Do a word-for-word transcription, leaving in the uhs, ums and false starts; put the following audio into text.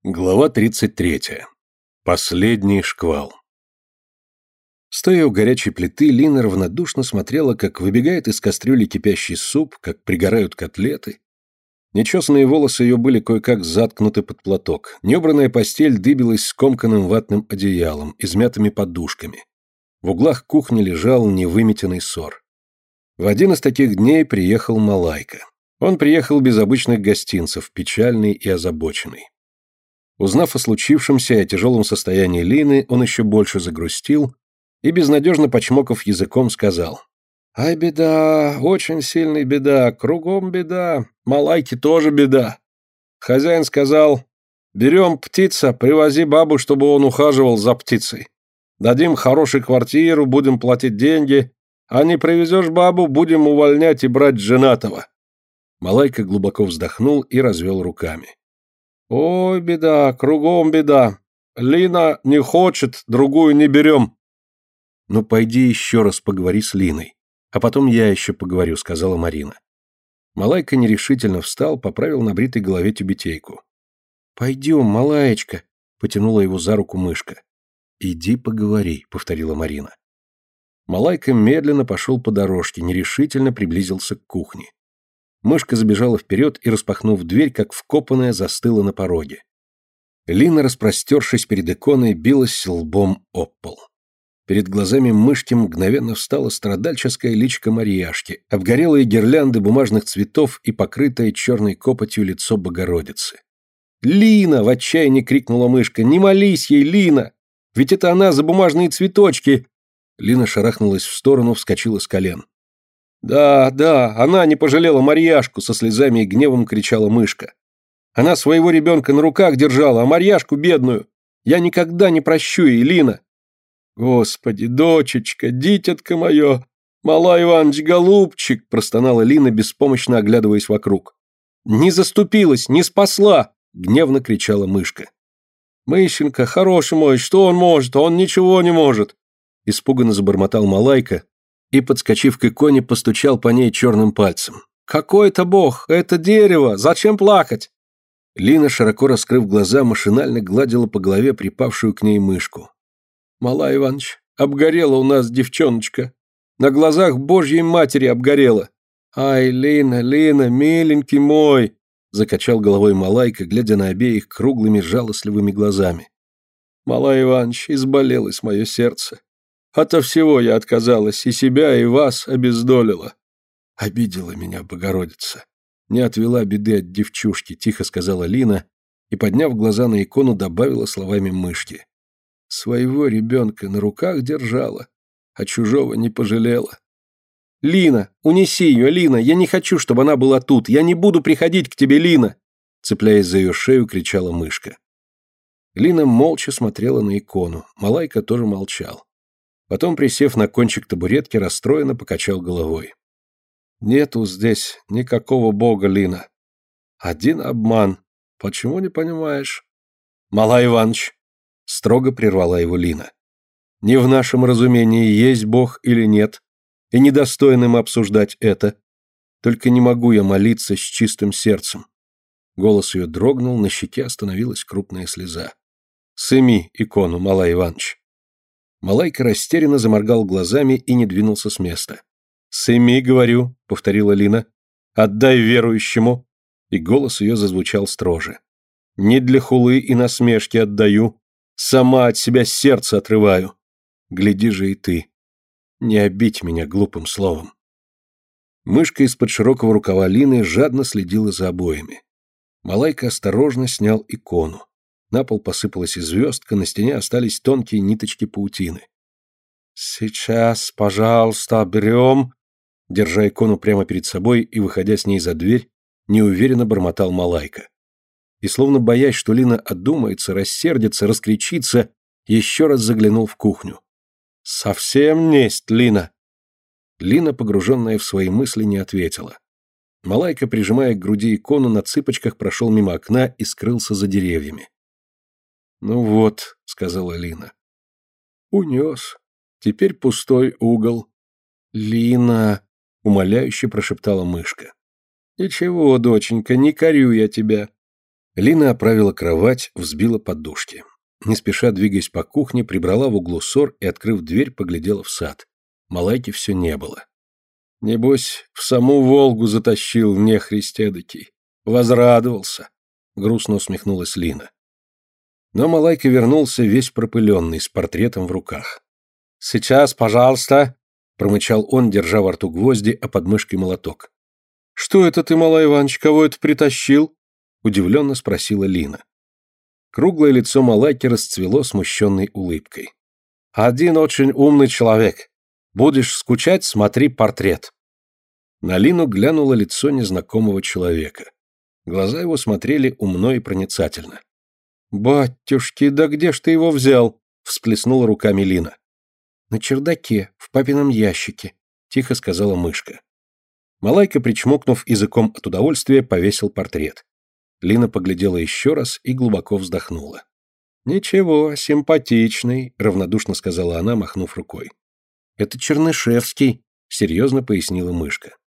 Глава тридцать третья. Последний шквал. Стоя у горячей плиты, Лина равнодушно смотрела, как выбегает из кастрюли кипящий суп, как пригорают котлеты. Нечесанные волосы ее были кое-как заткнуты под платок. Неубранная постель дыбилась скомканным ватным одеялом, измятыми подушками. В углах кухни лежал невыметенный сор. В один из таких дней приехал Малайка. Он приехал без обычных гостинцев, печальный и озабоченный. Узнав о случившемся и о тяжелом состоянии Лины, он еще больше загрустил и, безнадежно почмокав языком, сказал: «Ай, беда, очень сильная беда, кругом беда, Малайке тоже беда». Хозяин сказал: «Берем птица, привози бабу, чтобы он ухаживал за птицей. Дадим хорошую квартиру, будем платить деньги, а не привезешь бабу, будем увольнять и брать женатого». Малайка глубоко вздохнул и развел руками. «Ой, беда, кругом беда. Лина не хочет, другую не берем». «Ну, пойди еще раз поговори с Линой, а потом я еще поговорю», — сказала Марина. Малайка нерешительно встал, поправил на бритой голове тюбетейку. «Пойдем, Малаечка», — потянула его за руку мышка. «Иди поговори», — повторила Марина. Малайка медленно пошел по дорожке, нерешительно приблизился к кухне. Мышка забежала вперед и, распахнув дверь, как вкопанная, застыла на пороге. Лина, распростершись перед иконой, билась лбом об пол. Перед глазами мышки мгновенно встала страдальческое личико Марьяшки, обгорелые гирлянды бумажных цветов и покрытое черной копотью лицо Богородицы. «Лина!» — в отчаянии крикнула мышка. «Не молись ей, Лина! Ведь это она за бумажные цветочки!» Лина шарахнулась в сторону, вскочила с колен. «Да, да, она не пожалела Марьяшку», — со слезами и гневом кричала мышка. «Она своего ребенка на руках держала, а Марьяшку бедную. Я никогда не прощу ей, Лина». «Господи, дочечка, дитятка мое, Малай Иванович, голубчик», — простонала Лина, беспомощно оглядываясь вокруг. «Не заступилась, не спасла», — гневно кричала мышка. «Мышенька, хороший мой, что он может? Он ничего не может», — испуганно забормотал Малайка и, подскочив к иконе, постучал по ней черным пальцем. «Какой это бог? Это дерево! Зачем плакать?» Лина, широко раскрыв глаза, машинально гладила по голове припавшую к ней мышку. «Малай Иванович, обгорела у нас девчоночка. На глазах Божьей Матери обгорела. Ай, Лина, Лина, миленький мой!» Закачал головой Малайка, глядя на обеих круглыми жалостливыми глазами. «Малай Иванович, изболелось мое сердце. Ото всего я отказалась, и себя, и вас обездолила. Обидела меня Богородица. Не отвела беды от девчушки», — тихо сказала Лина и, подняв глаза на икону, добавила словами мышки. «Своего ребенка на руках держала, а чужого не пожалела». «Лина, унеси ее, Лина, я не хочу, чтобы она была тут, я не буду приходить к тебе, Лина!» Цепляясь за ее шею, кричала мышка. Лина молча смотрела на икону, Малайка тоже молчал. Потом, присев на кончик табуретки, расстроенно покачал головой. «Нету здесь никакого бога, Лина. Один обман. Почему не понимаешь?» «Малай Иванович!» — строго прервала его Лина. «Не в нашем разумении, есть бог или нет, и недостойно мы обсуждать это. Только не могу я молиться с чистым сердцем». Голос ее дрогнул, на щеке остановилась крупная слеза. «Сыми икону, Малай Иванович». Малайка растерянно заморгал глазами и не двинулся с места. «Сыми, говорю», — повторила Лина, — «отдай верующему». И голос ее зазвучал строже. «Не для хулы и насмешки отдаю, сама от себя сердце отрываю. Гляди же и ты. Не обидь меня глупым словом». Мышка из-под широкого рукава Лины жадно следила за обоями. Малайка осторожно снял икону. На пол посыпалась и звездка, на стене остались тонкие ниточки паутины. «Сейчас, пожалуйста, берем», держа икону прямо перед собой и выходя с ней за дверь, неуверенно бормотал Малайка. И, словно боясь, что Лина одумается, рассердится, раскричится, еще раз заглянул в кухню. «Совсем несть, Лина!» Лина, погруженная в свои мысли, не ответила. Малайка, прижимая к груди икону, на цыпочках прошел мимо окна и скрылся за деревьями. «Ну вот», — сказала Лина. «Унес. Теперь пустой угол». «Лина», — умоляюще прошептала мышка. «Ничего, доченька, не корю я тебя. Лина оправила кровать, взбила подушки. Не спеша двигаясь по кухне, прибрала в углу сор и, открыв дверь, поглядела в сад. Малайки все не было. Небось, в саму Волгу затащил, нехрист эдакий. Возрадовался. Грустно усмехнулась Лина. Но Малайка вернулся весь пропыленный, с портретом в руках. «Сейчас, пожалуйста», — промычал он, держа во рту гвозди, а под мышкой молоток. «Что это ты, Малай Иванович, кого это притащил?» — удивленно спросила Лина. Круглое лицо Малайки расцвело смущенной улыбкой. «Один очень умный человек. Будешь скучать, смотри портрет». На Лину глянуло лицо незнакомого человека. Глаза его смотрели умно и проницательно. «Батюшки, да где ж ты его взял?» — всплеснула руками Лина. «На чердаке, в папином ящике», — тихо сказала мышка. Малайка, причмокнув языком от удовольствия, повесил портрет. Лина поглядела еще раз и глубоко вздохнула. «Ничего, симпатичный», — равнодушно сказала она, махнув рукой. «Это Чернышевский», — серьезно пояснила мышка.